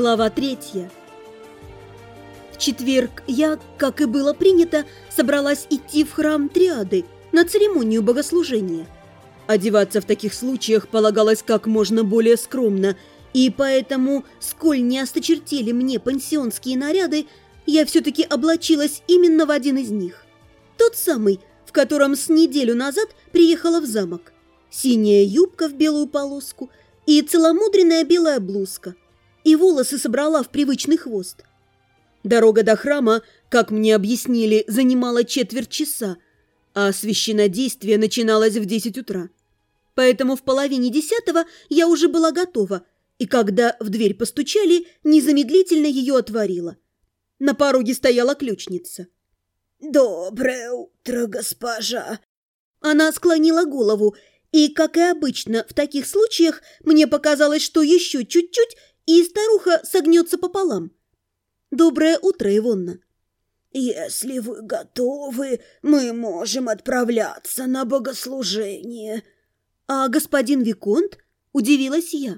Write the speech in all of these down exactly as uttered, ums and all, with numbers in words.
Глава третья. В четверг я, как и было принято, собралась идти в храм Триады на церемонию богослужения. Одеваться в таких случаях полагалось как можно более скромно, и поэтому, сколь не осточертели мне пансионские наряды, я все-таки облачилась именно в один из них. Тот самый, в котором с неделю назад приехала в замок. Синяя юбка в белую полоску и целомудренная белая блузка. И волосы собрала в привычный хвост. Дорога до храма, как мне объяснили, занимала четверть часа, а священнодействие начиналось в десять утра. Поэтому в половине десятого я уже была готова, и когда в дверь постучали, незамедлительно ее отворила. На пороге стояла ключница. «Доброе утро, госпожа!» Она склонила голову, и, как и обычно в таких случаях, мне показалось, что еще чуть-чуть, и старуха согнется пополам. «Доброе утро, Ивонна!» «Если вы готовы, мы можем отправляться на богослужение». «А господин Виконт?» – удивилась я.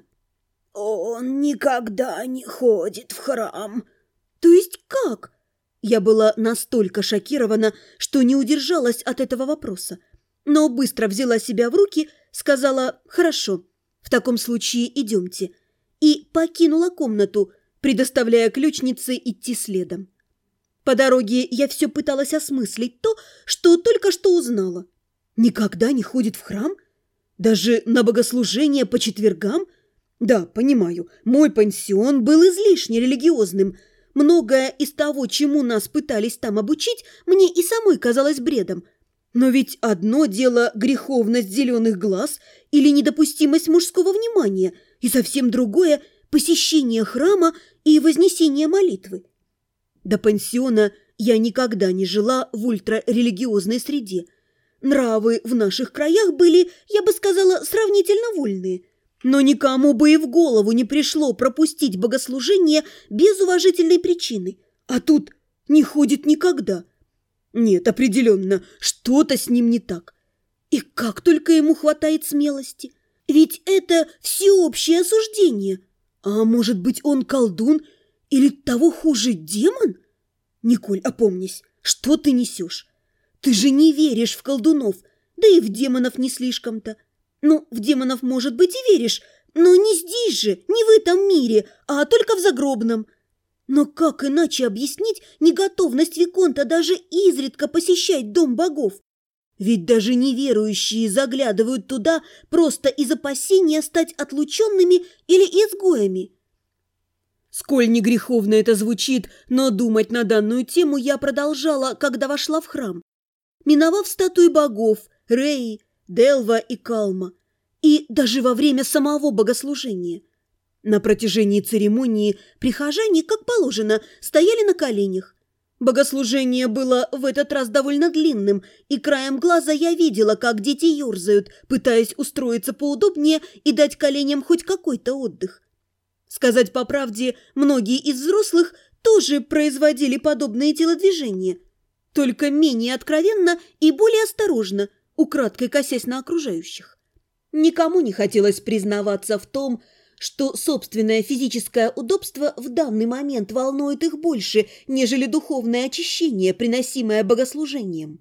«Он никогда не ходит в храм». «То есть как?» Я была настолько шокирована, что не удержалась от этого вопроса, но быстро взяла себя в руки, сказала «Хорошо, в таком случае идемте», и покинула комнату, предоставляя ключнице идти следом. По дороге я все пыталась осмыслить то, что только что узнала. Никогда не ходит в храм? Даже на богослужение по четвергам? Да, понимаю, мой пансион был излишне религиозным. Многое из того, чему нас пытались там обучить, мне и самой казалось бредом. Но ведь одно дело греховность зеленых глаз или недопустимость мужского внимания, и совсем другое – посещение храма и вознесение молитвы. До пансиона я никогда не жила в ультрарелигиозной среде. Нравы в наших краях были, я бы сказала, сравнительно вольные. Но никому бы и в голову не пришло пропустить богослужение без уважительной причины. А тут не ходит никогда. Нет, определенно, что-то с ним не так. И как только ему хватает смелости. Ведь это всеобщее осуждение. А может быть, он колдун или того хуже демон? Николь, опомнись, что ты несешь? Ты же не веришь в колдунов, да и в демонов не слишком-то. Ну, в демонов, может быть, и веришь, но не здесь же, не в этом мире, а только в загробном. Но как иначе объяснить неготовность Виконта даже изредка посещать дом богов? Ведь даже неверующие заглядывают туда просто из опасения стать отлученными или изгоями. Сколь не греховно это звучит, но думать на данную тему я продолжала, когда вошла в храм. Миновав статуи богов Реи, Делва и Калма, и даже во время самого богослужения. На протяжении церемонии прихожане, как положено, стояли на коленях. Богослужение было в этот раз довольно длинным, и краем глаза я видела, как дети ерзают, пытаясь устроиться поудобнее и дать коленям хоть какой-то отдых. Сказать по правде, многие из взрослых тоже производили подобные телодвижения, только менее откровенно и более осторожно, украдкой косясь на окружающих. Никому не хотелось признаваться в том, что собственное физическое удобство в данный момент волнует их больше, нежели духовное очищение, приносимое богослужением.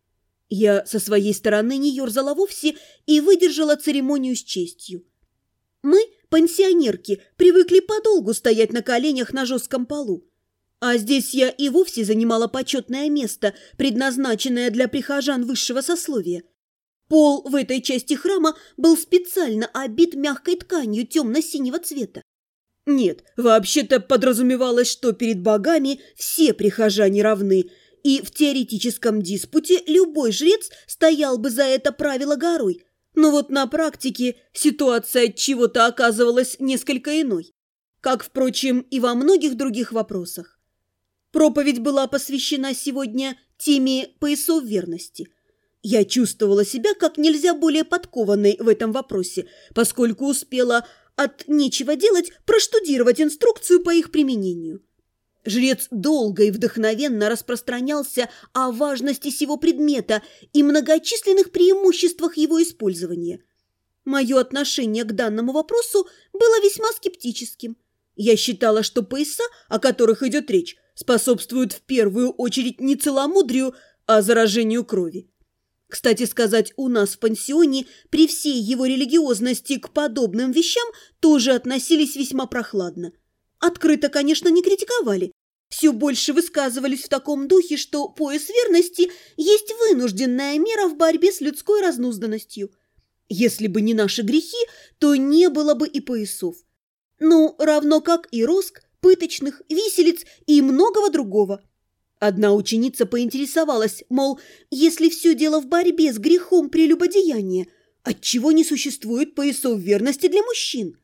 Я со своей стороны не ерзала вовсе и выдержала церемонию с честью. Мы, пансионерки, привыкли подолгу стоять на коленях на жестком полу, а здесь я и вовсе занимала почетное место, предназначенное для прихожан высшего сословия. Пол в этой части храма был специально обит мягкой тканью темно-синего цвета. Нет, вообще-то подразумевалось, что перед богами все прихожане равны, и в теоретическом диспуте любой жрец стоял бы за это правило горой. Но вот на практике ситуация от чего-то оказывалась несколько иной, как, впрочем, и во многих других вопросах. Проповедь была посвящена сегодня теме поясов верности. Я чувствовала себя как нельзя более подкованной в этом вопросе, поскольку успела от нечего делать проштудировать инструкцию по их применению. Жрец долго и вдохновенно распространялся о важности сего предмета и многочисленных преимуществах его использования. Мое отношение к данному вопросу было весьма скептическим. Я считала, что пояса, о которых идет речь, способствуют в первую очередь не целомудрию, а заражению крови. Кстати сказать, у нас в пансионе при всей его религиозности к подобным вещам тоже относились весьма прохладно. Открыто, конечно, не критиковали. Все больше высказывались в таком духе, что пояс верности есть вынужденная мера в борьбе с людской разнузданностью. Если бы не наши грехи, то не было бы и поясов. Ну, равно как и роск, пыточных, виселиц и многого другого. Одна ученица поинтересовалась, мол, если все дело в борьбе с грехом прелюбодеяния, отчего не существует поясов верности для мужчин?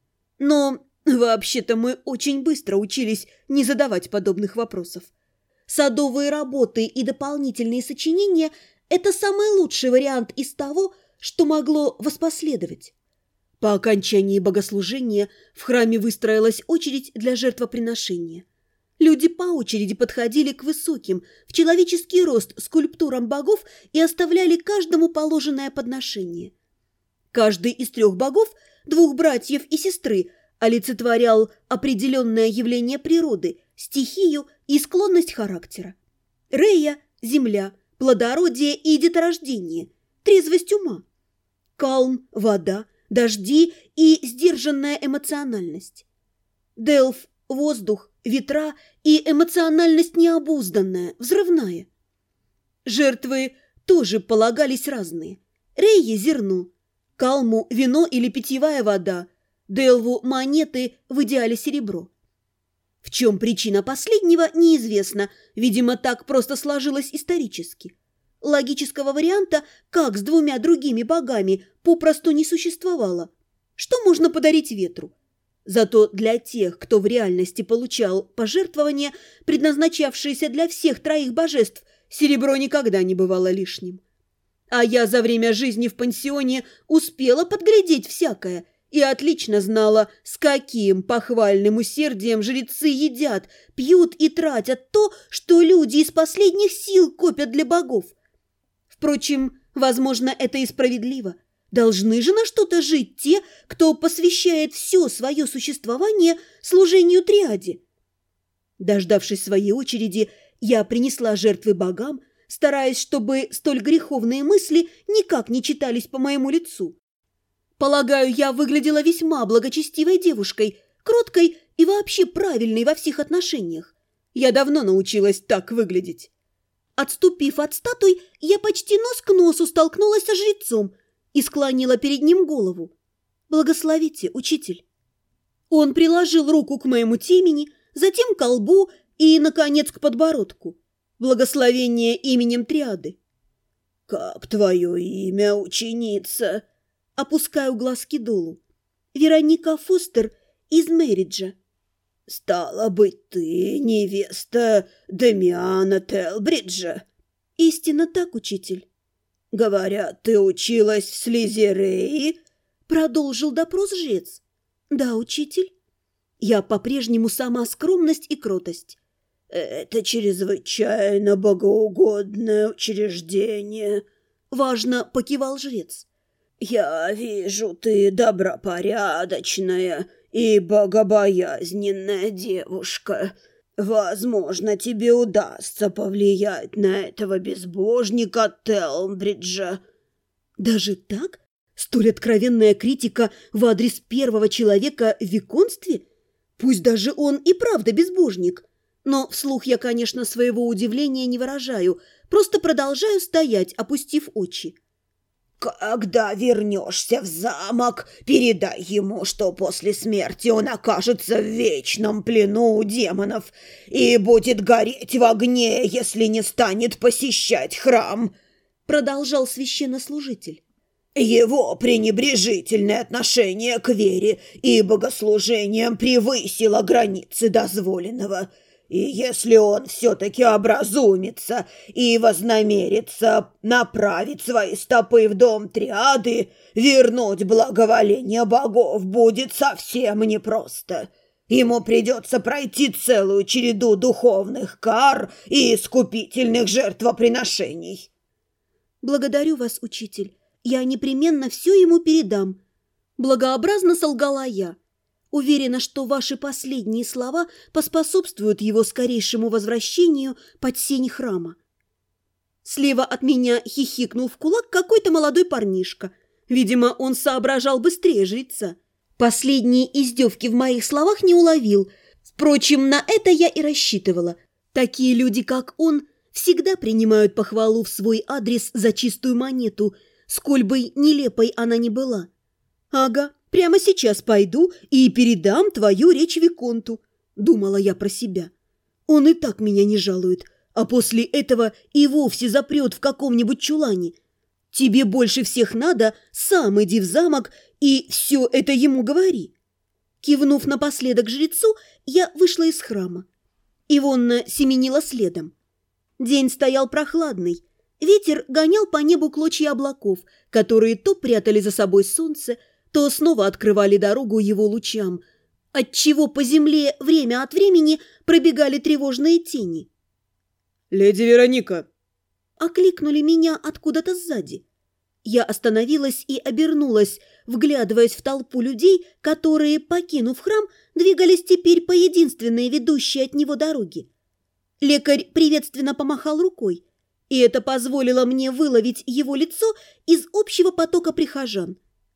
Но вообще-то мы очень быстро учились не задавать подобных вопросов. Садовые работы и дополнительные сочинения – это самый лучший вариант из того, что могло воспоследовать. По окончании богослужения в храме выстроилась очередь для жертвоприношения. Люди по очереди подходили к высоким, в человеческий рост скульптурам богов и оставляли каждому положенное подношение. Каждый из трех богов, двух братьев и сестры, олицетворял определенное явление природы, стихию и склонность характера. Рея – земля, плодородие и деторождение, трезвость ума. Калм – вода, дожди и сдержанная эмоциональность. Делф – воздух, ветра и эмоциональность необузданная, взрывная. Жертвы тоже полагались разные. Рее – зерно, Калму – вино или питьевая вода, Делву – монеты, в идеале серебро. В чем причина последнего, неизвестно, видимо, так просто сложилось исторически. Логического варианта, как с двумя другими богами, попросту не существовало. Что можно подарить ветру? Зато для тех, кто в реальности получал пожертвования, предназначавшиеся для всех троих божеств, серебро никогда не бывало лишним. А я за время жизни в пансионе успела подглядеть всякое и отлично знала, с каким похвальным усердием жрецы едят, пьют и тратят то, что люди из последних сил копят для богов. Впрочем, возможно, это и справедливо. Должны же на что-то жить те, кто посвящает все свое существование служению триаде. Дождавшись своей очереди, я принесла жертвы богам, стараясь, чтобы столь греховные мысли никак не читались по моему лицу. Полагаю, я выглядела весьма благочестивой девушкой, кроткой и вообще правильной во всех отношениях. Я давно научилась так выглядеть. Отступив от статуй, я почти нос к носу столкнулась со жрецом и склонила перед ним голову. «Благословите, учитель». Он приложил руку к моему темени, затем к колбу и, наконец, к подбородку. Благословение именем триады. «Как твое имя, ученица?» Опускаю глазки долу. «Вероника Фостер из Мэриджа». «Стало быть, ты невеста Дамиана Телбриджа?» «Истинно так, учитель». «Говорят, ты училась в Слизерее?» Продолжил допрос жрец. «Да, учитель». Я по-прежнему сама скромность и кротость. «Это чрезвычайно богоугодное учреждение», — важно покивал жрец. «Я вижу, ты добропорядочная и богобоязненная девушка. Возможно, тебе удастся повлиять на этого безбожника Телбриджа». Даже так? Столь откровенная критика в адрес первого человека в виконстве? Пусть даже он и правда безбожник. Но вслух я, конечно, своего удивления не выражаю, просто продолжаю стоять, опустив очи. «Когда вернешься в замок, передай ему, что после смерти он окажется в вечном плену у демонов и будет гореть в огне, если не станет посещать храм», — продолжал священнослужитель. «Его пренебрежительное отношение к вере и богослужениям превысило границы дозволенного. И если он все-таки образумится и вознамерится направить свои стопы в дом триады, вернуть благоволение богов будет совсем непросто. Ему придется пройти целую череду духовных кар и искупительных жертвоприношений». «Благодарю вас, учитель. Я непременно все ему передам». Благообразно солгала я. Уверена, что ваши последние слова поспособствуют его скорейшему возвращению под сень храма». Слева от меня хихикнул в кулак какой-то молодой парнишка. Видимо, он соображал быстрее жреца. Последние издевки в моих словах не уловил. Впрочем, на это я и рассчитывала. Такие люди, как он, всегда принимают похвалу в свой адрес за чистую монету, сколь бы нелепой она ни была. «Ага, прямо сейчас пойду и передам твою речь виконту», — думала я про себя. «Он и так меня не жалует, а после этого и вовсе запрет в каком-нибудь чулане. Тебе больше всех надо, сам иди в замок и все это ему говори». Кивнув напоследок жрецу, я вышла из храма. Ивонна семенила следом. День стоял прохладный. Ветер гонял по небу клочья облаков, которые то прятали за собой солнце, то снова открывали дорогу его лучам, отчего по земле время от времени пробегали тревожные тени. «Леди Вероника!» Окликнули меня откуда-то сзади. Я остановилась и обернулась, вглядываясь в толпу людей, которые, покинув храм, двигались теперь по единственной ведущей от него дороге. Лекарь приветственно помахал рукой, и это позволило мне выловить его лицо из общего потока прихожан.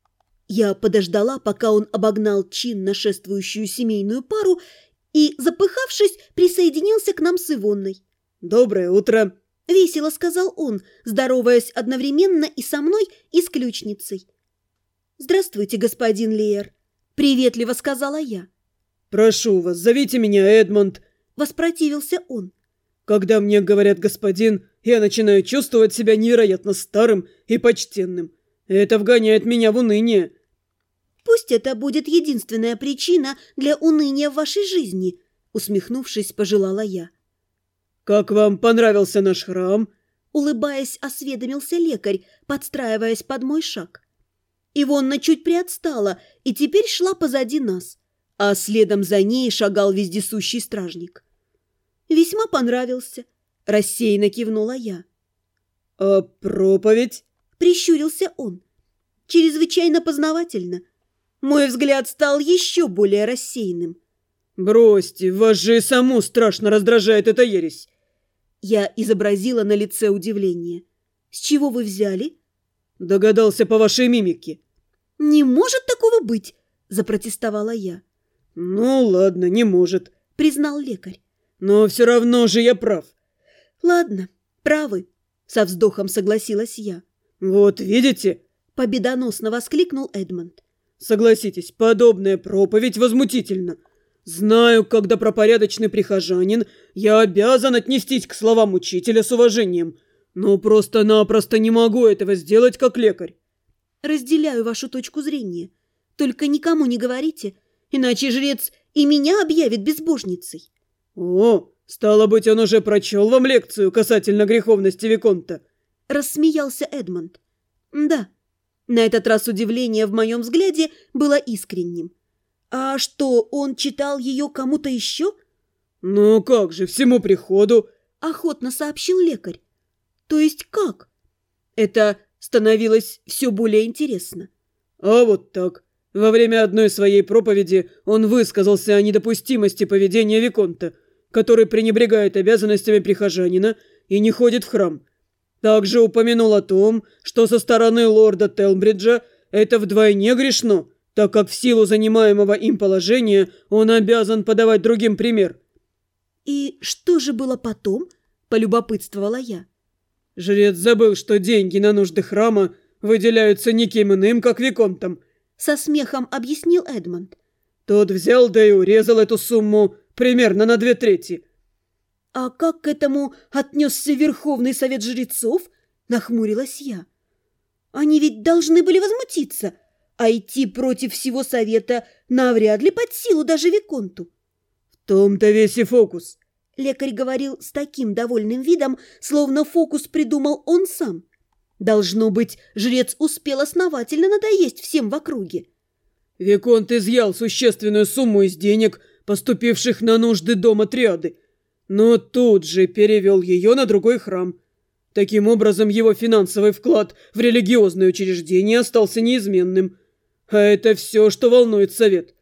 Я подождала, пока он обогнал чинно шествующую семейную пару и, запыхавшись, присоединился к нам с Ивонной. «Доброе утро!» — весело сказал он, здороваясь одновременно и со мной, и с ключницей. «Здравствуйте, господин Лиер», — приветливо сказала я. «Прошу вас, зовите меня Эдмонд», — воспротивился он. «Когда мне говорят господин, я начинаю чувствовать себя невероятно старым и почтенным. Это вгоняет меня в уныние». «Пусть это будет единственная причина для уныния в вашей жизни», — усмехнувшись, пожелала я. «Как вам понравился наш храм?» Улыбаясь, осведомился лекарь, подстраиваясь под мой шаг. Ивонна чуть приотстала и теперь шла позади нас, а следом за ней шагал вездесущий стражник. «Весьма понравился», — рассеянно кивнула я. «А проповедь?» — прищурился он. «Чрезвычайно познавательно». Мой взгляд стал еще более рассеянным. «Бросьте, вас же и саму страшно раздражает эта ересь». Я изобразила на лице удивление. «С чего вы взяли?» «Догадался по вашей мимике». «Не может такого быть!» – запротестовала я. «Ну ладно, не может», – признал лекарь. «Но все равно же я прав». «Ладно, правы», – со вздохом согласилась я. «Вот видите?» – победоносно воскликнул Эдмонд. «Согласитесь, подобная проповедь возмутительна. Знаю, как добропорядочный прихожанин, я обязан отнестись к словам учителя с уважением, но просто-напросто не могу этого сделать как лекарь». «Разделяю вашу точку зрения. Только никому не говорите, иначе жрец и меня объявит безбожницей». «О, стало быть, он уже прочел вам лекцию касательно греховности виконта?» – рассмеялся Эдмонд. «Да». На этот раз удивление в моем взгляде было искренним. «А что, он читал ее кому-то еще?» «Ну как же, всему приходу», – охотно сообщил лекарь. «То есть как?» Это становилось все более интересно. «А вот так. Во время одной своей проповеди он высказался о недопустимости поведения виконта, который пренебрегает обязанностями прихожанина и не ходит в храм. Также упомянул о том, что со стороны лорда Телбриджа это вдвойне грешно, так как в силу занимаемого им положения он обязан подавать другим пример». «И что же было потом?» – полюбопытствовала я. «Жрец забыл, что деньги на нужды храма выделяются никем иным, как виконтом», – со смехом объяснил Эдмонд. «Тот взял да и урезал эту сумму примерно на две трети». «А как к этому отнесся Верховный Совет Жрецов?» – нахмурилась я. «Они ведь должны были возмутиться, а идти против всего Совета навряд ли под силу даже виконту». «В том-то весь и фокус». Лекарь говорил с таким довольным видом, словно фокус придумал он сам. Должно быть, жрец успел основательно надоесть всем в округе. «Виконт изъял существенную сумму из денег, поступивших на нужды дома триады, но тут же перевел ее на другой храм. Таким образом, его финансовый вклад в религиозное учреждение остался неизменным. А это все, что волнует совет.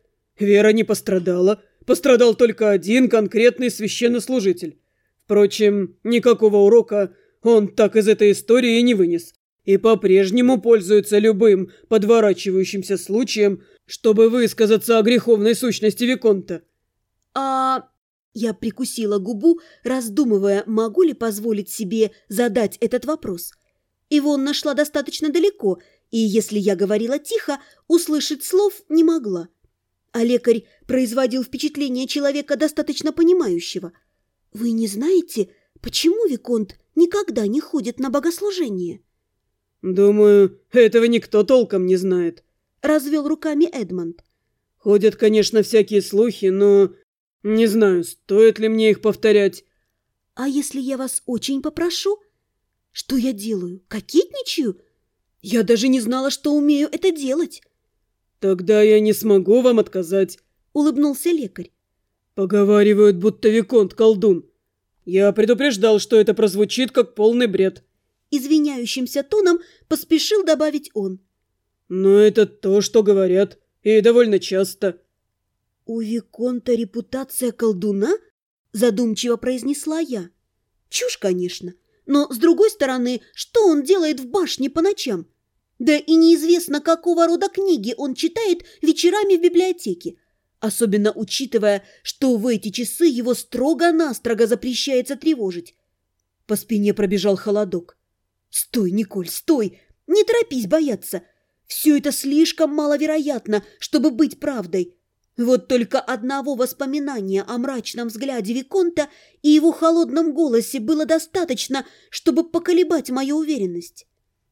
Вера не пострадала. Пострадал только один конкретный священнослужитель. Впрочем, никакого урока он так из этой истории и не вынес. И по-прежнему пользуется любым подворачивающимся случаем, чтобы высказаться о греховной сущности Виконта. А... Я прикусила губу, раздумывая, могу ли позволить себе задать этот вопрос. Ивонна шла достаточно далеко, и если я говорила тихо, услышать слов не могла. А лекарь производил впечатление человека достаточно понимающего. «Вы не знаете, почему Виконт никогда не ходит на богослужение?» «Думаю, этого никто толком не знает», — развел руками Эдмонд. «Ходят, конечно, всякие слухи, но не знаю, стоит ли мне их повторять». «А если я вас очень попрошу? Что я делаю? Кокетничаю? Я даже не знала, что умею это делать». «Тогда я не смогу вам отказать», — улыбнулся лекарь. «Поговаривают, будто Виконт колдун. Я предупреждал, что это прозвучит как полный бред». Извиняющимся тоном поспешил добавить он. «Но это то, что говорят, и довольно часто». «У Виконта репутация колдуна?» – задумчиво произнесла я. «Чушь, конечно. Но, с другой стороны, что он делает в башне по ночам? Да и неизвестно, какого рода книги он читает вечерами в библиотеке, особенно учитывая, что в эти часы его строго-настрого запрещается тревожить». По спине пробежал холодок. «Стой, Николь, стой! Не торопись бояться! Все это слишком маловероятно, чтобы быть правдой. Вот только одного воспоминания о мрачном взгляде Виконта и его холодном голосе было достаточно, чтобы поколебать мою уверенность».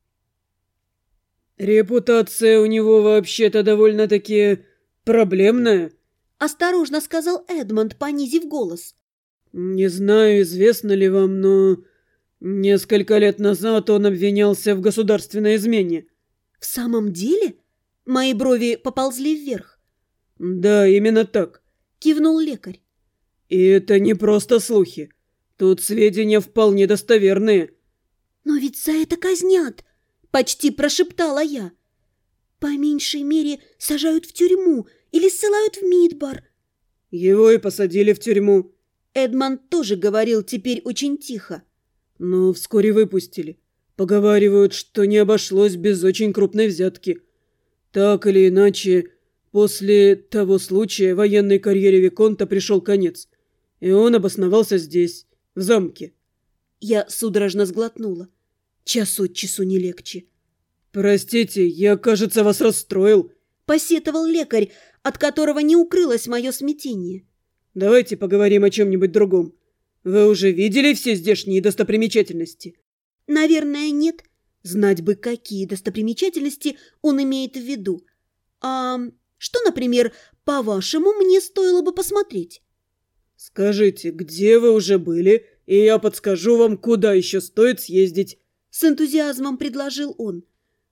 «Репутация у него вообще-то довольно-таки проблемная», — осторожно сказал Эдмонд, понизив голос. «Не знаю, известно ли вам, но несколько лет назад он обвинялся в государственной измене». «В самом деле?» Мои брови поползли вверх. «Да, именно так», — кивнул лекарь. «И это не просто слухи. Тут сведения вполне достоверные». «Но ведь за это казнят!» — почти прошептала я. «По меньшей мере сажают в тюрьму или ссылают в Мидбар». «Его и посадили в тюрьму». Эдмонд тоже говорил теперь очень тихо. «Но вскоре выпустили. Поговаривают, что не обошлось без очень крупной взятки. Так или иначе, после того случая военной карьере Виконта пришел конец, и он обосновался здесь, в замке». Я судорожно сглотнула. Час от часу не легче. «Простите, я, кажется, вас расстроил», — посетовал лекарь, от которого не укрылось мое смятение. «Давайте поговорим о чем-нибудь другом. Вы уже видели все здешние достопримечательности?» «Наверное, нет. Знать бы, какие достопримечательности он имеет в виду. А что, например, по-вашему, мне стоило бы посмотреть?» «Скажите, где вы уже были, и я подскажу вам, куда еще стоит съездить», — с энтузиазмом предложил он.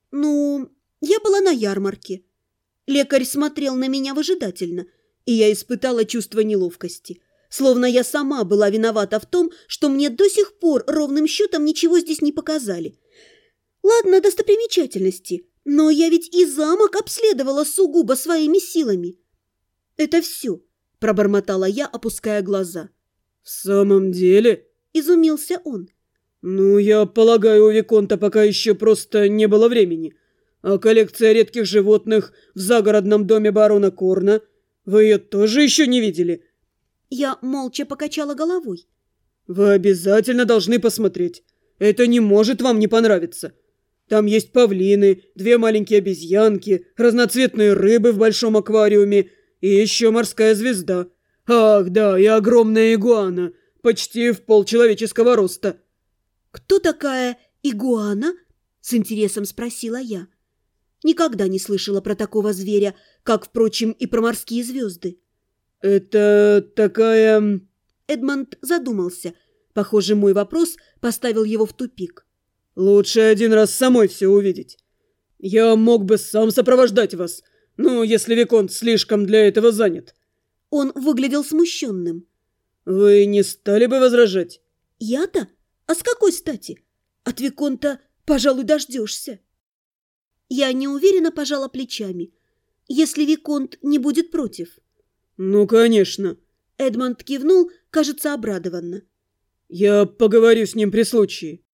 «Ну, я была на ярмарке». Лекарь смотрел на меня выжидательно, и я испытала чувство неловкости. Словно я сама была виновата в том, что мне до сих пор ровным счетом ничего здесь не показали. Ладно, достопримечательности, но я ведь и замок обследовала сугубо своими силами. «Это все», — пробормотала я, опуская глаза. «В самом деле?» — изумился он. «Ну, я полагаю, у Виконта пока еще просто не было времени. А коллекция редких животных в загородном доме барона Корна, вы ее тоже еще не видели?» Я молча покачала головой. «Вы обязательно должны посмотреть. Это не может вам не понравиться. Там есть павлины, две маленькие обезьянки, разноцветные рыбы в большом аквариуме и еще морская звезда. Ах, да, и огромная игуана, почти в полчеловеческого роста». «Кто такая игуана?» – с интересом спросила я. Никогда не слышала про такого зверя, как, впрочем, и про морские звезды. «Это такая...» Эдмонд задумался. Похоже, мой вопрос поставил его в тупик. «Лучше один раз самой все увидеть. Я мог бы сам сопровождать вас, ну, если Виконт слишком для этого занят». Он выглядел смущенным. «Вы не стали бы возражать?» «Я-то? А с какой стати? От Виконта, пожалуй, дождешься». Я неуверенно пожала плечами. «Если Виконт не будет против». «Ну, конечно». Эдмонд кивнул, кажется, обрадованно. «Я поговорю с ним при случае».